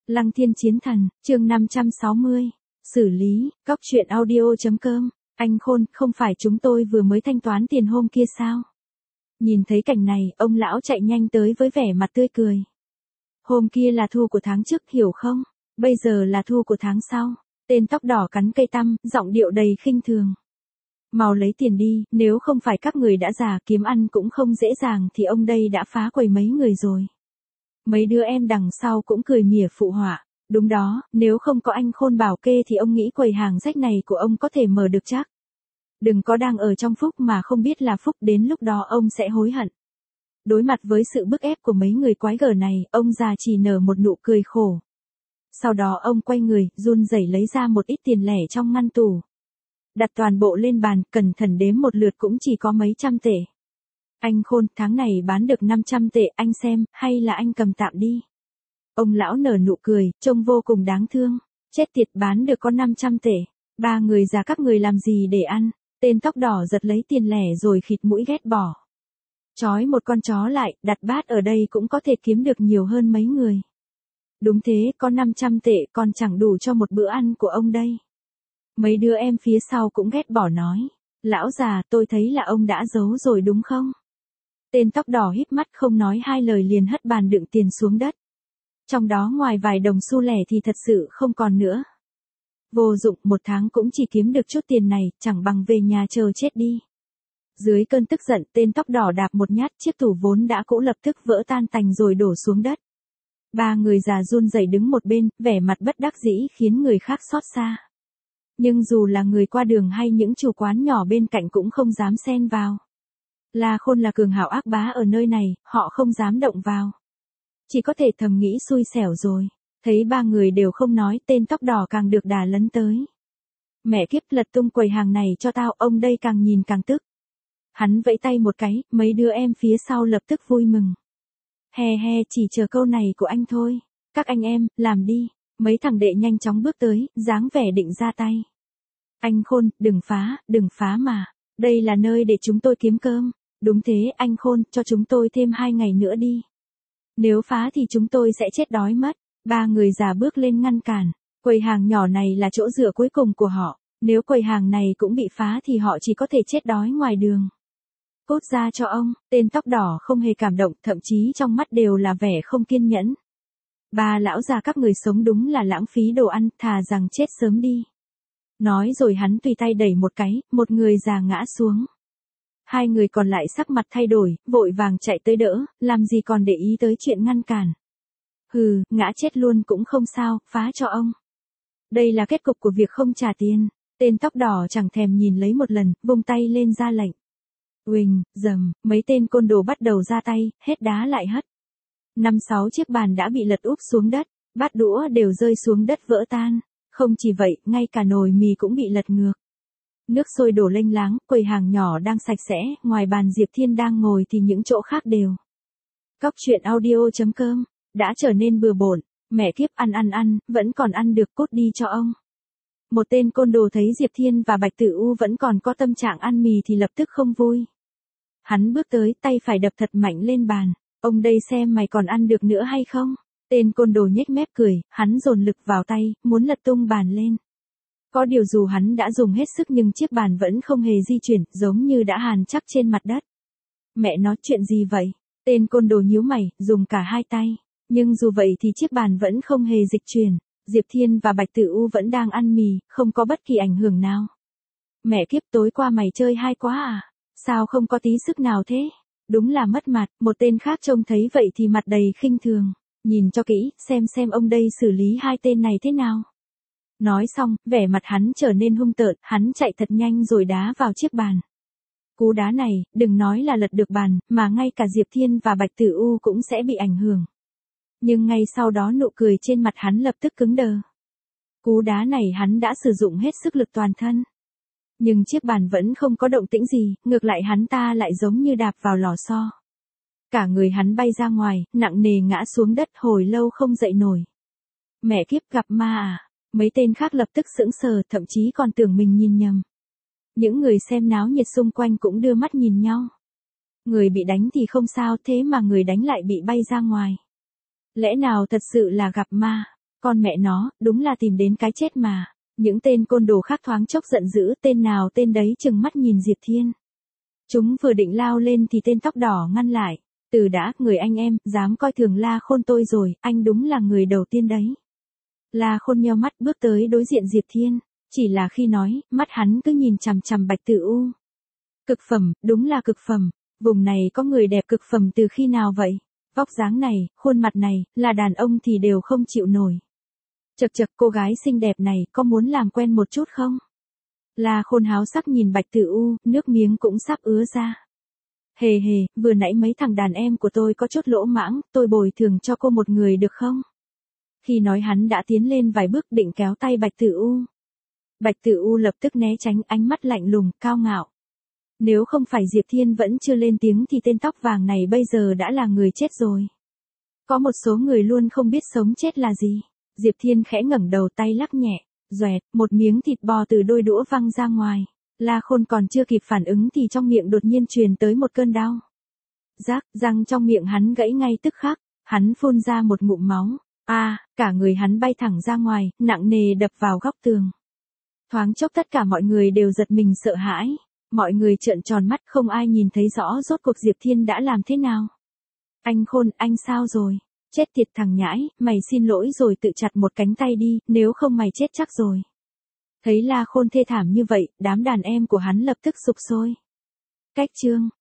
Lăng Thiên Chiến Thần, chương 560. Xử lý, cóc truyện audio.com. Anh Khôn, không phải chúng tôi vừa mới thanh toán tiền hôm kia sao? Nhìn thấy cảnh này, ông lão chạy nhanh tới với vẻ mặt tươi cười. Hôm kia là thu của tháng trước, hiểu không? Bây giờ là thu của tháng sau. Tên tóc đỏ cắn cây tăm, giọng điệu đầy khinh thường. Mau lấy tiền đi, nếu không phải các người đã già kiếm ăn cũng không dễ dàng thì ông đây đã phá quầy mấy người rồi. Mấy đứa em đằng sau cũng cười mỉa phụ họa. Đúng đó, nếu không có anh Khôn bảo kê thì ông nghĩ quầy hàng rách này của ông có thể mở được chắc. Đừng có đang ở trong phúc mà không biết là phúc, đến lúc đó ông sẽ hối hận. Đối mặt với sự bức ép của mấy người quái gở này, ông già chỉ nở một nụ cười khổ. Sau đó ông quay người, run rẩy lấy ra một ít tiền lẻ trong ngăn tủ. Đặt toàn bộ lên bàn, cẩn thận đếm một lượt cũng chỉ có mấy trăm tệ. Anh Khôn, tháng này bán được 500 tệ, anh xem, hay là anh cầm tạm đi. Ông lão nở nụ cười, trông vô cùng đáng thương. Chết tiệt, bán được có 500 tệ. Ba người già các người làm gì để ăn? Tên tóc đỏ giật lấy tiền lẻ rồi khịt mũi ghét bỏ. Trói một con chó lại, đặt bát ở đây cũng có thể kiếm được nhiều hơn mấy người. Đúng thế, có 500 tệ còn chẳng đủ cho một bữa ăn của ông đây. Mấy đứa em phía sau cũng ghét bỏ nói. Lão già, tôi thấy là ông đã giấu rồi đúng không? Tên tóc đỏ híp mắt không nói hai lời liền hất bàn đựng tiền xuống đất. Trong đó ngoài vài đồng xu lẻ thì thật sự không còn nữa. Vô dụng, một tháng cũng chỉ kiếm được chút tiền này, chẳng bằng về nhà chờ chết đi. Dưới cơn tức giận, tên tóc đỏ đạp một nhát, chiếc tủ vốn đã cũ lập tức vỡ tan tành rồi đổ xuống đất. Ba người già run rẩy đứng một bên, vẻ mặt bất đắc dĩ khiến người khác xót xa. Nhưng dù là người qua đường hay những chủ quán nhỏ bên cạnh cũng không dám xen vào. La Khôn là cường hào ác bá ở nơi này, họ không dám động vào. Chỉ có thể thầm nghĩ xui xẻo rồi. Thấy ba người đều không nói, tên tóc đỏ càng được đà lấn tới. Mẹ kiếp, lật tung quầy hàng này cho tao, ông đây càng nhìn càng tức. Hắn vẫy tay một cái, mấy đứa em phía sau lập tức vui mừng. He he, chỉ chờ câu này của anh thôi. Các anh em, làm đi. Mấy thằng đệ nhanh chóng bước tới, dáng vẻ định ra tay. Anh Khôn, đừng phá mà. Đây là nơi để chúng tôi kiếm cơm. Đúng thế, anh Khôn, cho chúng tôi thêm 2 ngày nữa đi. Nếu phá thì chúng tôi sẽ chết đói mất. Ba người già bước lên ngăn cản. Quầy hàng nhỏ này là chỗ dựa cuối cùng của họ. Nếu quầy hàng này cũng bị phá thì họ chỉ có thể chết đói ngoài đường. Cút ra cho ông. Tên tóc đỏ không hề cảm động, thậm chí trong mắt đều là vẻ không kiên nhẫn. Ba lão già các người sống đúng là lãng phí đồ ăn, thà rằng chết sớm đi. Nói rồi hắn tùy tay đẩy một cái, một người già ngã xuống. Hai người còn lại sắc mặt thay đổi, vội vàng chạy tới đỡ, làm gì còn để ý tới chuyện ngăn cản. Hừ, ngã chết luôn cũng không sao, phá cho ông. Đây là kết cục của việc không trả tiền. Tên tóc đỏ chẳng thèm nhìn lấy một lần, vung tay lên ra lệnh. Uỳnh, dầm, mấy tên côn đồ bắt đầu ra tay, hết đá lại hất. 5-6 chiếc bàn đã bị lật úp xuống đất, bát đũa đều rơi xuống đất vỡ tan. Không chỉ vậy, ngay cả nồi mì cũng bị lật ngược. Nước sôi đổ lênh láng, quầy hàng nhỏ đang sạch sẽ, ngoài bàn Diệp Thiên đang ngồi thì những chỗ khác đều. Cóc truyện audio.com, đã trở nên bừa bộn, mẹ kiếp ăn, vẫn còn ăn được, cốt đi cho ông. Một tên côn đồ thấy Diệp Thiên và Bạch Tử U vẫn còn có tâm trạng ăn mì thì lập tức không vui. Hắn bước tới, tay phải đập thật mạnh lên bàn, ông đây xem mày còn ăn được nữa hay không? Tên côn đồ nhếch mép cười, hắn dồn lực vào tay, muốn lật tung bàn lên. Có điều dù hắn đã dùng hết sức nhưng chiếc bàn vẫn không hề di chuyển, giống như đã hàn chắc trên mặt đất. Mẹ nói chuyện gì vậy? Tên côn đồ nhíu mày, dùng cả hai tay. Nhưng dù vậy thì chiếc bàn vẫn không hề dịch chuyển. Diệp Thiên và Bạch Tử U vẫn đang ăn mì, không có bất kỳ ảnh hưởng nào. Mẹ kiếp, tối qua mày chơi hay quá à? Sao không có tí sức nào thế? Đúng là mất mặt. Một tên khác trông thấy vậy thì mặt đầy khinh thường. Nhìn cho kỹ, xem ông đây xử lý hai tên này thế nào. Nói xong, vẻ mặt hắn trở nên hung tợn, hắn chạy thật nhanh rồi đá vào chiếc bàn. Cú đá này, đừng nói là lật được bàn, mà ngay cả Diệp Thiên và Bạch Tử U cũng sẽ bị ảnh hưởng. Nhưng ngay sau đó nụ cười trên mặt hắn lập tức cứng đờ. Cú đá này hắn đã sử dụng hết sức lực toàn thân. Nhưng chiếc bàn vẫn không có động tĩnh gì, ngược lại hắn ta lại giống như đạp vào lò xo. Cả người hắn bay ra ngoài, nặng nề ngã xuống đất, hồi lâu không dậy nổi. Mẹ kiếp, gặp ma à? Mấy tên khác lập tức sững sờ, thậm chí còn tưởng mình nhìn nhầm. Những người xem náo nhiệt xung quanh cũng đưa mắt nhìn nhau. Người bị đánh thì không sao, thế mà người đánh lại bị bay ra ngoài. Lẽ nào thật sự là gặp ma? Con mẹ nó, đúng là tìm đến cái chết mà. Những tên côn đồ khác thoáng chốc giận dữ, tên nào tên đấy trừng mắt nhìn Diệp Thiên. Chúng vừa định lao lên thì tên tóc đỏ ngăn lại. Từ đã, người anh em, dám coi thường La Khôn tôi rồi, anh đúng là người đầu tiên đấy. La Khôn nheo mắt bước tới đối diện Diệp Thiên. Chỉ là khi nói, mắt hắn cứ nhìn chằm chằm Bạch Tử U. Cực phẩm, đúng là cực phẩm. Vùng này có người đẹp cực phẩm từ khi nào vậy? Vóc dáng này, khuôn mặt này, là đàn ông thì đều không chịu nổi. Chậc chậc, cô gái xinh đẹp này, có muốn làm quen một chút không? La Khôn háo sắc nhìn Bạch Tử U, nước miếng cũng sắp ứa ra. Hề hề, vừa nãy mấy thằng đàn em của tôi có chút lỗ mãng, tôi bồi thường cho cô một người được không? Khi nói hắn đã tiến lên vài bước định kéo tay Bạch Tử U. Bạch Tử U lập tức né tránh, ánh mắt lạnh lùng, cao ngạo. Nếu không phải Diệp Thiên vẫn chưa lên tiếng thì tên tóc vàng này bây giờ đã là người chết rồi. Có một số người luôn không biết sống chết là gì. Diệp Thiên khẽ ngẩng đầu, tay lắc nhẹ, xoẹt, một miếng thịt bò từ đôi đũa văng ra ngoài. La Khôn còn chưa kịp phản ứng thì trong miệng đột nhiên truyền tới một cơn đau. Rác, răng trong miệng hắn gãy ngay tức khắc, hắn phun ra một ngụm máu. Cả người hắn bay thẳng ra ngoài, nặng nề đập vào góc tường. Thoáng chốc tất cả mọi người đều giật mình sợ hãi. Mọi người trợn tròn mắt, không ai nhìn thấy rõ rốt cuộc Diệp Thiên đã làm thế nào. Anh Khôn, anh sao rồi? Chết tiệt thằng nhãi, mày xin lỗi rồi tự chặt một cánh tay đi, nếu không mày chết chắc rồi. Thấy La Khôn thê thảm như vậy, đám đàn em của hắn lập tức sục sôi. Cách chương